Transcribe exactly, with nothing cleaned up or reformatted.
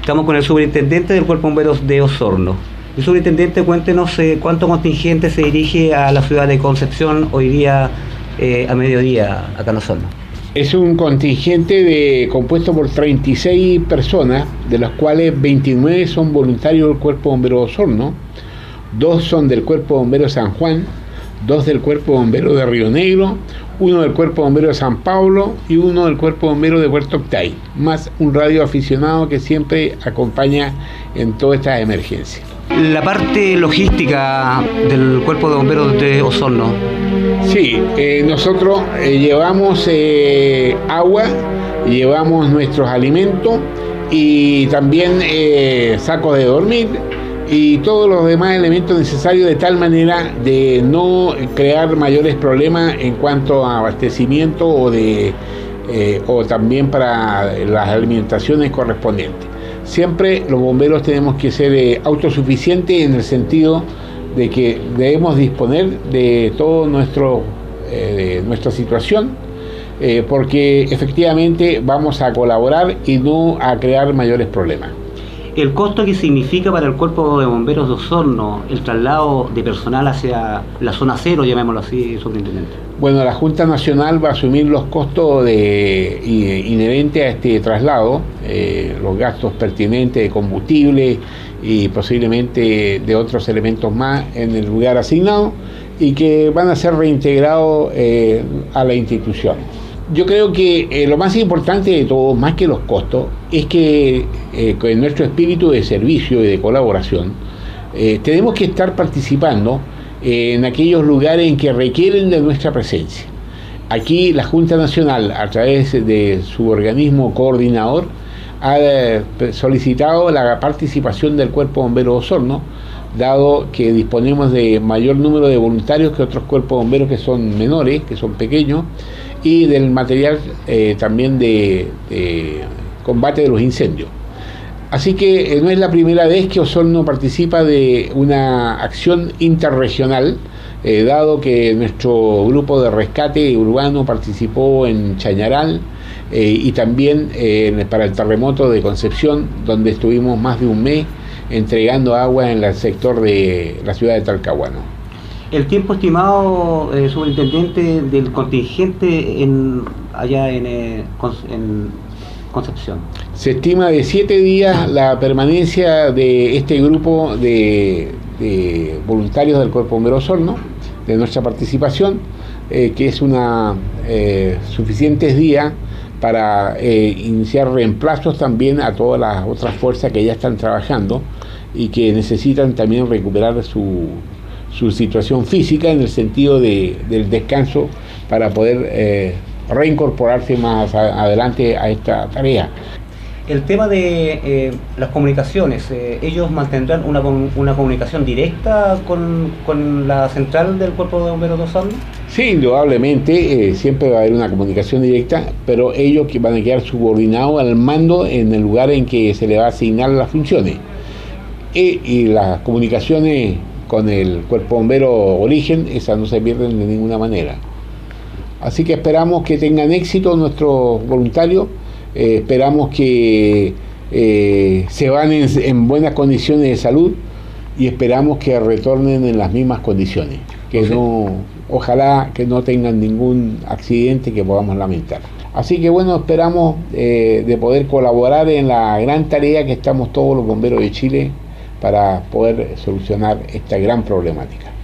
Estamos con el superintendente del Cuerpo de Bomberos de Osorno. El superintendente, cuéntenos eh, cuánto contingente se dirige a la ciudad de Concepción hoy día eh, a mediodía acá en Osorno. Es un contingente de, compuesto por treinta y seis personas, de las cuales veintinueve son voluntarios del Cuerpo de Bomberos de Osorno, dos son del Cuerpo de Bomberos de San Juan, dos del Cuerpo de Bomberos de Río Negro, uno del Cuerpo de Bomberos de San Pablo y uno del Cuerpo de Bomberos de Puerto Octay, más un radioaficionado que siempre acompaña en todas estas emergencias. La parte logística del Cuerpo de Bomberos de Osorno. Sí, eh, nosotros eh, llevamos eh, agua, llevamos nuestros alimentos y también eh, sacos de dormir y todos los demás elementos necesarios, de tal manera de no crear mayores problemas en cuanto a abastecimiento o de eh, o también para las alimentaciones correspondientes. Siempre los bomberos tenemos que ser eh, autosuficientes en el sentido de que debemos disponer de todo nuestro eh, de nuestra situación, eh, porque efectivamente vamos a colaborar y no a crear mayores problemas. ¿El costo que significa para el Cuerpo de Bomberos de Osorno el traslado de personal hacia la zona cero, llamémoslo así, superintendente? Bueno, la Junta Nacional va a asumir los costos de, inherentes a este traslado, eh, los gastos pertinentes de combustible y posiblemente de otros elementos más en el lugar asignado y que van a ser reintegrados eh, a la institución. Yo creo que eh, lo más importante de todo, más que los costos, es que eh, con nuestro espíritu de servicio y de colaboración eh, tenemos que estar participando eh, en aquellos lugares en que requieren de nuestra presencia. Aquí la Junta Nacional, a través de su organismo coordinador, ha eh, solicitado la participación del Cuerpo de Bomberos de Osorno, dado que disponemos de mayor número de voluntarios que otros cuerpos de bomberos que son menores, que son pequeños, y del material eh, también de, de combate de los incendios. Así que eh, no es la primera vez que Osorno participa de una acción interregional, eh, dado que nuestro grupo de rescate urbano participó en Chañaral eh, y también eh, para el terremoto de Concepción, donde estuvimos más de un mes entregando agua en el sector de la ciudad de Talcahuano. El tiempo estimado, eh, superintendente, del contingente en, allá en, eh, en Concepción. Se estima de siete días la permanencia de este grupo de, de voluntarios del Cuerpo de Bomberos de Osorno, de nuestra participación, eh, que es una eh, suficientes días para eh, iniciar reemplazos también a todas las otras fuerzas que ya están trabajando y que necesitan también recuperar su su situación física en el sentido de, del descanso para poder eh, reincorporarse más a, adelante a esta tarea. El tema de eh, las comunicaciones, eh, ¿ellos mantendrán una, una comunicación directa con, con la central del Cuerpo de Bomberos de Osorno? Sí, indudablemente, eh, siempre va a haber una comunicación directa, pero ellos que van a quedar subordinados al mando en el lugar en que se le va a asignar las funciones. E, y las comunicaciones con el Cuerpo Bombero Origen, esas no se pierden de ninguna manera. Así que esperamos que tengan éxito nuestros voluntarios, eh, esperamos que eh, se van en, en buenas condiciones de salud y esperamos que retornen en las mismas condiciones, que no, ojalá que no tengan ningún accidente que podamos lamentar. Así que bueno, esperamos eh, de poder colaborar en la gran tarea que estamos todos los bomberos de Chile para poder solucionar esta gran problemática.